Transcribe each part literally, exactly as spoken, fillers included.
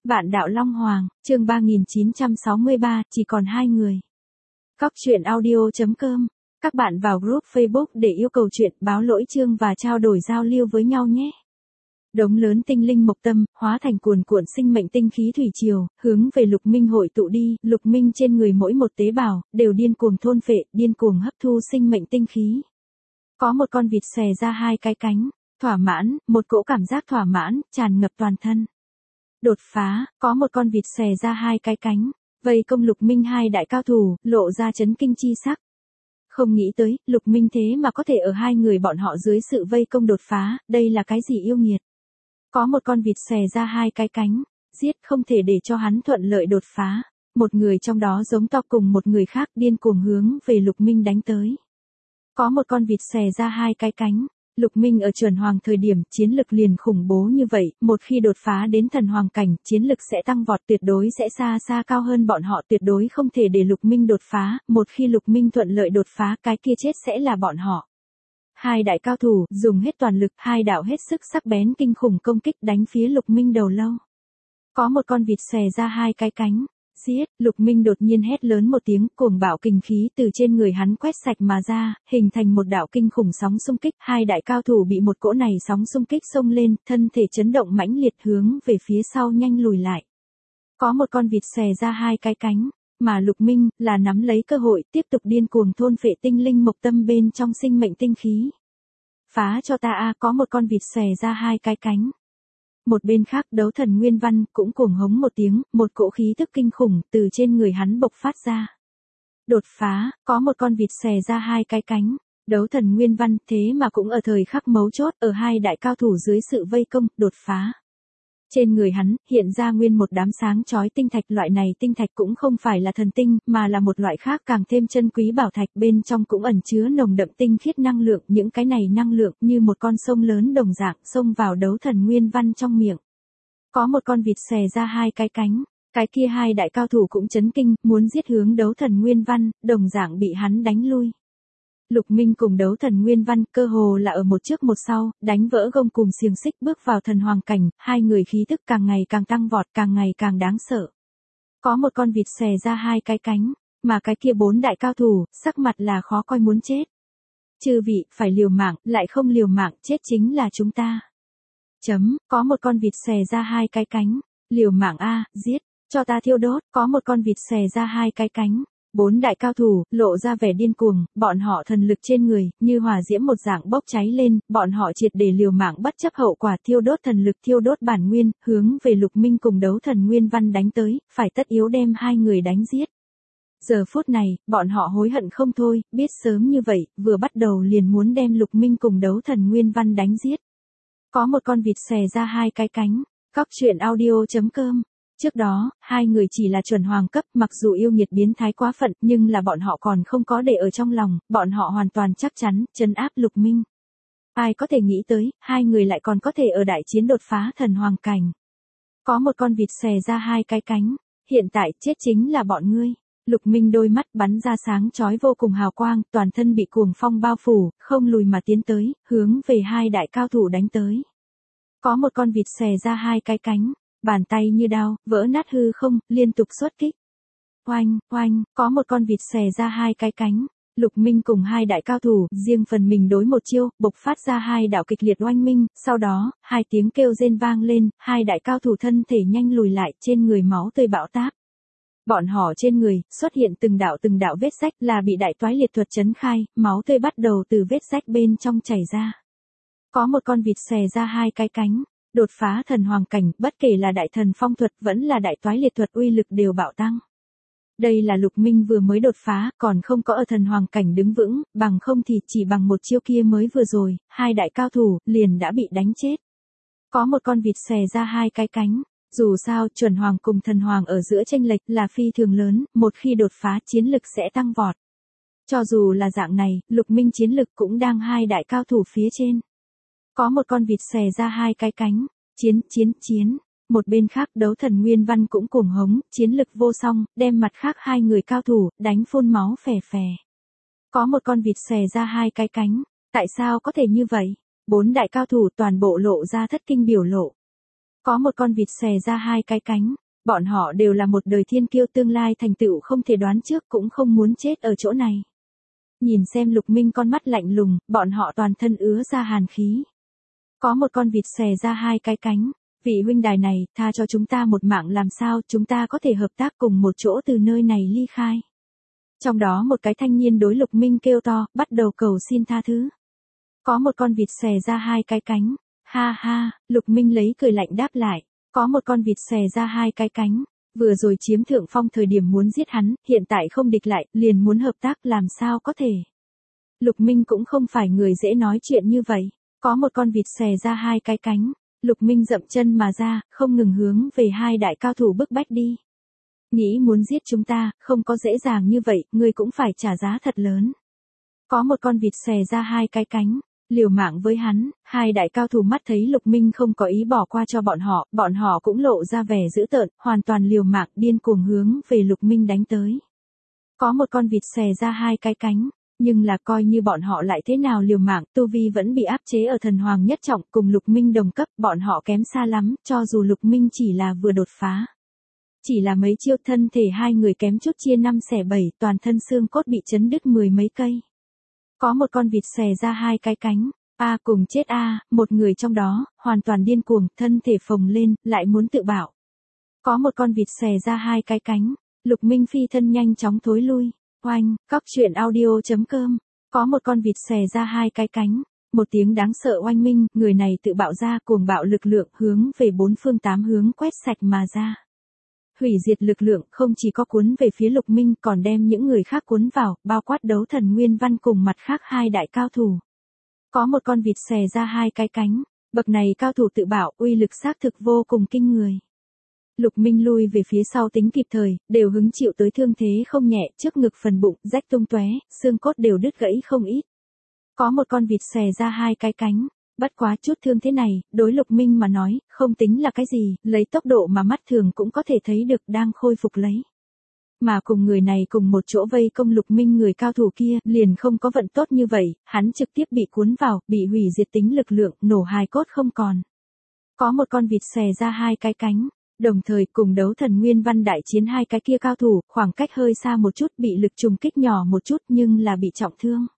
Vạn đạo Long Hoàng, chương ba nghìn chín trăm sáu mươi ba, chỉ còn hai người. Cóc truyện audio chấm com. Các bạn vào group Facebook để yêu cầu chuyện, báo lỗi chương và trao đổi giao lưu với nhau nhé. Đống lớn tinh linh mộc tâm, hóa thành cuồn cuộn sinh mệnh tinh khí thủy triều, hướng về Lục Minh hội tụ đi, Lục Minh trên người mỗi một tế bào, đều điên cuồng thôn phệ, điên cuồng hấp thu sinh mệnh tinh khí. Có một con vịt xòe ra hai cái cánh, thỏa mãn, một cỗ cảm giác thỏa mãn, tràn ngập toàn thân. Đột phá, có một con vịt xòe ra hai cái cánh, vây công Lục Minh hai đại cao thủ, lộ ra chấn kinh chi sắc. Không nghĩ tới, Lục Minh thế mà có thể ở hai người bọn họ dưới sự vây công đột phá, đây là cái gì yêu nghiệt. Có một con vịt xòe ra hai cái cánh, giết không thể để cho hắn thuận lợi đột phá. Một người trong đó giống to cùng một người khác điên cuồng hướng về Lục Minh đánh tới. Có một con vịt xòe ra hai cái cánh. Lục Minh ở chuẩn hoàng thời điểm chiến lực liền khủng bố như vậy, một khi đột phá đến thần hoàng cảnh, chiến lực sẽ tăng vọt, tuyệt đối sẽ xa xa cao hơn bọn họ, tuyệt đối không thể để Lục Minh đột phá, một khi Lục Minh thuận lợi đột phá, cái kia chết sẽ là bọn họ. Hai đại cao thủ dùng hết toàn lực, hai đạo hết sức sắc bén kinh khủng công kích đánh phía Lục Minh đầu lâu. Có một con vịt xòe ra hai cái cánh. Giết, Lục Minh đột nhiên hét lớn một tiếng, cuồng bạo kinh khí từ trên người hắn quét sạch mà ra, hình thành một đạo kinh khủng sóng xung kích, hai đại cao thủ bị một cỗ này sóng xung kích xông lên, thân thể chấn động mãnh liệt hướng về phía sau nhanh lùi lại. Có một con vịt xòe ra hai cái cánh, mà Lục Minh là nắm lấy cơ hội tiếp tục điên cuồng thôn phệ tinh linh mộc tâm bên trong sinh mệnh tinh khí. Phá cho ta a, có một con vịt xòe ra hai cái cánh. Một bên khác đấu thần Nguyên Văn cũng cuồng hống một tiếng, một cỗ khí tức kinh khủng từ trên người hắn bộc phát ra. Đột phá, có một con vịt xòe ra hai cái cánh. Đấu thần Nguyên Văn thế mà cũng ở thời khắc mấu chốt ở hai đại cao thủ dưới sự vây công, đột phá. Trên người hắn hiện ra nguyên một đám sáng chói tinh thạch, loại này tinh thạch cũng không phải là thần tinh, mà là một loại khác càng thêm chân quý bảo thạch, bên trong cũng ẩn chứa nồng đậm tinh khiết năng lượng, những cái này năng lượng như một con sông lớn đồng dạng xông vào đấu thần Nguyên Văn trong miệng. Có một con vịt xòe ra hai cái cánh, cái kia hai đại cao thủ cũng chấn kinh, muốn giết hướng đấu thần Nguyên Văn, đồng dạng bị hắn đánh lui. Lục Minh cùng đấu thần Nguyên Văn cơ hồ là ở một trước một sau, đánh vỡ gông cùng xiềng xích bước vào thần hoàng cảnh, hai người khí tức càng ngày càng tăng vọt, càng ngày càng đáng sợ. Có một con vịt xòe ra hai cái cánh, mà cái kia bốn đại cao thủ, sắc mặt là khó coi muốn chết. Chư vị, phải liều mạng, lại không liều mạng, chết chính là chúng ta. Chấm, có một con vịt xòe ra hai cái cánh, liều mạng a, giết, cho ta thiêu đốt, có một con vịt xòe ra hai cái cánh. Bốn đại cao thủ, lộ ra vẻ điên cuồng, bọn họ thần lực trên người, như hỏa diễm một dạng bốc cháy lên, bọn họ triệt để liều mạng bất chấp hậu quả thiêu đốt thần lực thiêu đốt bản nguyên, hướng về Lục Minh cùng đấu thần Nguyên Văn đánh tới, phải tất yếu đem hai người đánh giết. Giờ phút này, bọn họ hối hận không thôi, biết sớm như vậy, vừa bắt đầu liền muốn đem Lục Minh cùng đấu thần Nguyên Văn đánh giết. Có một con vịt xòe ra hai cái cánh, cóc truyện audio chấm com. Trước đó, hai người chỉ là chuẩn hoàng cấp, mặc dù yêu nghiệt biến thái quá phận, nhưng là bọn họ còn không có để ở trong lòng, bọn họ hoàn toàn chắc chắn, trấn áp Lục Minh. Ai có thể nghĩ tới, hai người lại còn có thể ở đại chiến đột phá thần hoàng cảnh. Có một con vịt xòe ra hai cái cánh, hiện tại chết chính là bọn ngươi. Lục Minh đôi mắt bắn ra sáng chói vô cùng hào quang, toàn thân bị cuồng phong bao phủ, không lùi mà tiến tới, hướng về hai đại cao thủ đánh tới. Có một con vịt xòe ra hai cái cánh. Bàn tay như đao, vỡ nát hư không, liên tục xuất kích. Oanh, oanh, có một con vịt xòe ra hai cái cánh. Lục Minh cùng hai đại cao thủ, riêng phần mình đối một chiêu, bộc phát ra hai đạo kịch liệt oanh minh, sau đó, hai tiếng kêu rên vang lên, hai đại cao thủ thân thể nhanh lùi lại, trên người máu tươi bão táp. Bọn họ trên người, xuất hiện từng đạo từng đạo vết rách là bị đại toái liệt thuật chấn khai, máu tươi bắt đầu từ vết rách bên trong chảy ra. Có một con vịt xòe ra hai cái cánh. Đột phá thần hoàng cảnh, bất kể là đại thần phong thuật vẫn là đại toái liệt thuật uy lực đều bạo tăng. Đây là Lục Minh vừa mới đột phá, còn không có ở thần hoàng cảnh đứng vững, bằng không thì chỉ bằng một chiêu kia mới vừa rồi, hai đại cao thủ, liền đã bị đánh chết. Có một con vịt xòe ra hai cái cánh, dù sao, chuẩn hoàng cùng thần hoàng ở giữa chênh lệch là phi thường lớn, một khi đột phá chiến lực sẽ tăng vọt. Cho dù là dạng này, Lục Minh chiến lực cũng đang hai đại cao thủ phía trên. Có một con vịt xòe ra hai cái cánh, chiến, chiến, chiến. Một bên khác đấu thần Nguyên Văn cũng cuồng hống, chiến lực vô song, đem mặt khác hai người cao thủ, đánh phun máu phè phè. Có một con vịt xòe ra hai cái cánh, tại sao có thể như vậy? Bốn đại cao thủ toàn bộ lộ ra thất kinh biểu lộ. Có một con vịt xòe ra hai cái cánh, bọn họ đều là một đời thiên kiêu tương lai thành tựu không thể đoán trước cũng không muốn chết ở chỗ này. Nhìn xem Lục Minh con mắt lạnh lùng, bọn họ toàn thân ứa ra hàn khí. Có một con vịt xòe ra hai cái cánh, vị huynh đài này, tha cho chúng ta một mạng làm sao chúng ta có thể hợp tác cùng một chỗ từ nơi này ly khai. Trong đó một cái thanh niên đối Lục Minh kêu to, bắt đầu cầu xin tha thứ. Có một con vịt xòe ra hai cái cánh, ha ha, Lục Minh lấy cười lạnh đáp lại, có một con vịt xòe ra hai cái cánh, vừa rồi chiếm thượng phong thời điểm muốn giết hắn, hiện tại không địch lại, liền muốn hợp tác làm sao có thể. Lục Minh cũng không phải người dễ nói chuyện như vậy, có một con vịt xòe ra hai cái cánh, Lục Minh dậm chân mà ra, không ngừng hướng về hai đại cao thủ bức bách đi. Nghĩ muốn giết chúng ta, không có dễ dàng như vậy, ngươi cũng phải trả giá thật lớn. Có một con vịt xòe ra hai cái cánh, liều mạng với hắn, hai đại cao thủ mắt thấy Lục Minh không có ý bỏ qua cho bọn họ, bọn họ cũng lộ ra vẻ dữ tợn, hoàn toàn liều mạng điên cuồng hướng về Lục Minh đánh tới. Có một con vịt xòe ra hai cái cánh, nhưng là coi như bọn họ lại thế nào liều mạng, tu vi vẫn bị áp chế ở thần hoàng nhất trọng, cùng Lục Minh đồng cấp, bọn họ kém xa lắm, cho dù Lục Minh chỉ là vừa đột phá. Chỉ là mấy chiêu thân thể hai người kém chút chia năm xẻ bảy, toàn thân xương cốt bị chấn đứt mười mấy cây. Có một con vịt xòe ra hai cái cánh, a cùng chết a, một người trong đó, hoàn toàn điên cuồng, thân thể phồng lên, lại muốn tự bạo. Có một con vịt xòe ra hai cái cánh, Lục Minh phi thân nhanh chóng thối lui, oanh, cóc truyện audio.com, có một con vịt xòe ra hai cái cánh, một tiếng đáng sợ oanh minh, người này tự bạo ra cuồng bạo lực lượng hướng về bốn phương tám hướng quét sạch mà ra. Hủy diệt lực lượng không chỉ có cuốn về phía Lục Minh còn đem những người khác cuốn vào, bao quát Đấu Thần Nguyên Văn cùng mặt khác hai đại cao thủ. Có một con vịt xòe ra hai cái cánh, bậc này cao thủ tự bảo uy lực xác thực vô cùng kinh người. Lục Minh lui về phía sau tính kịp thời, đều hứng chịu tới thương thế không nhẹ, trước ngực phần bụng rách tung tóe, xương cốt đều đứt gãy không ít. Có một con vịt xòe ra hai cái cánh. Bất quá chút thương thế này, đối Lục Minh mà nói, không tính là cái gì, lấy tốc độ mà mắt thường cũng có thể thấy được đang khôi phục lấy. Mà cùng người này cùng một chỗ vây công Lục Minh người cao thủ kia, liền không có vận tốt như vậy, hắn trực tiếp bị cuốn vào, bị hủy diệt tính lực lượng, nổ hài cốt không còn. Có một con vịt xòe ra hai cái cánh, đồng thời cùng Đấu Thần Nguyên Văn đại chiến hai cái kia cao thủ, khoảng cách hơi xa một chút, bị lực trùng kích nhỏ một chút nhưng là bị trọng thương.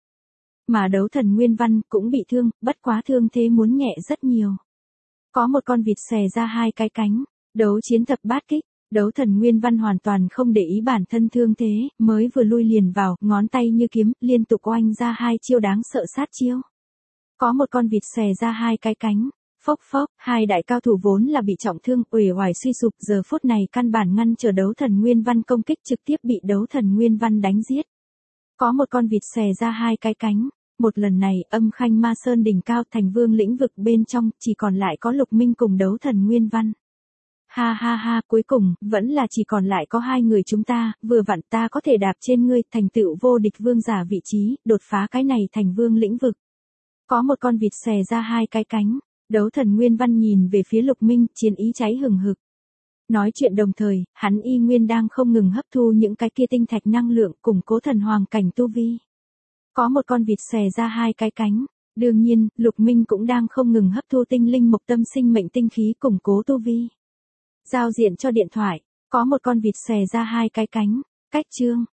Mà Đấu Thần Nguyên Văn cũng bị thương, bất quá thương thế muốn nhẹ rất nhiều. Có một con vịt xòe ra hai cái cánh, đấu chiến thập bát kích, Đấu Thần Nguyên Văn hoàn toàn không để ý bản thân thương thế, mới vừa lui liền vào, ngón tay như kiếm, liên tục oanh ra hai chiêu đáng sợ sát chiêu. Có một con vịt xòe ra hai cái cánh, phốc phốc, hai đại cao thủ vốn là bị trọng thương, uể oải suy sụp, giờ phút này căn bản ngăn trở Đấu Thần Nguyên Văn công kích trực tiếp bị Đấu Thần Nguyên Văn đánh giết. Có một con vịt xòe ra hai cái cánh. Một lần này, âm khanh ma sơn đỉnh cao thành vương lĩnh vực bên trong, chỉ còn lại có Lục Minh cùng Đấu Thần Nguyên Văn. Ha ha ha, cuối cùng, vẫn là chỉ còn lại có hai người chúng ta, vừa vặn ta có thể đạp trên ngươi, thành tựu vô địch vương giả vị trí, đột phá cái này thành vương lĩnh vực. Có một con vịt xòe ra hai cái cánh, Đấu Thần Nguyên Văn nhìn về phía Lục Minh, chiến ý cháy hừng hực. Nói chuyện đồng thời, hắn y nguyên đang không ngừng hấp thu những cái kia tinh thạch năng lượng, củng cố thần hoàng cảnh tu vi. Có một con vịt xòe ra hai cái cánh, đương nhiên, Lục Minh cũng đang không ngừng hấp thu tinh linh mộc tâm sinh mệnh tinh khí củng cố tu vi. Giao diện cho điện thoại, có một con vịt xòe ra hai cái cánh, cách chương.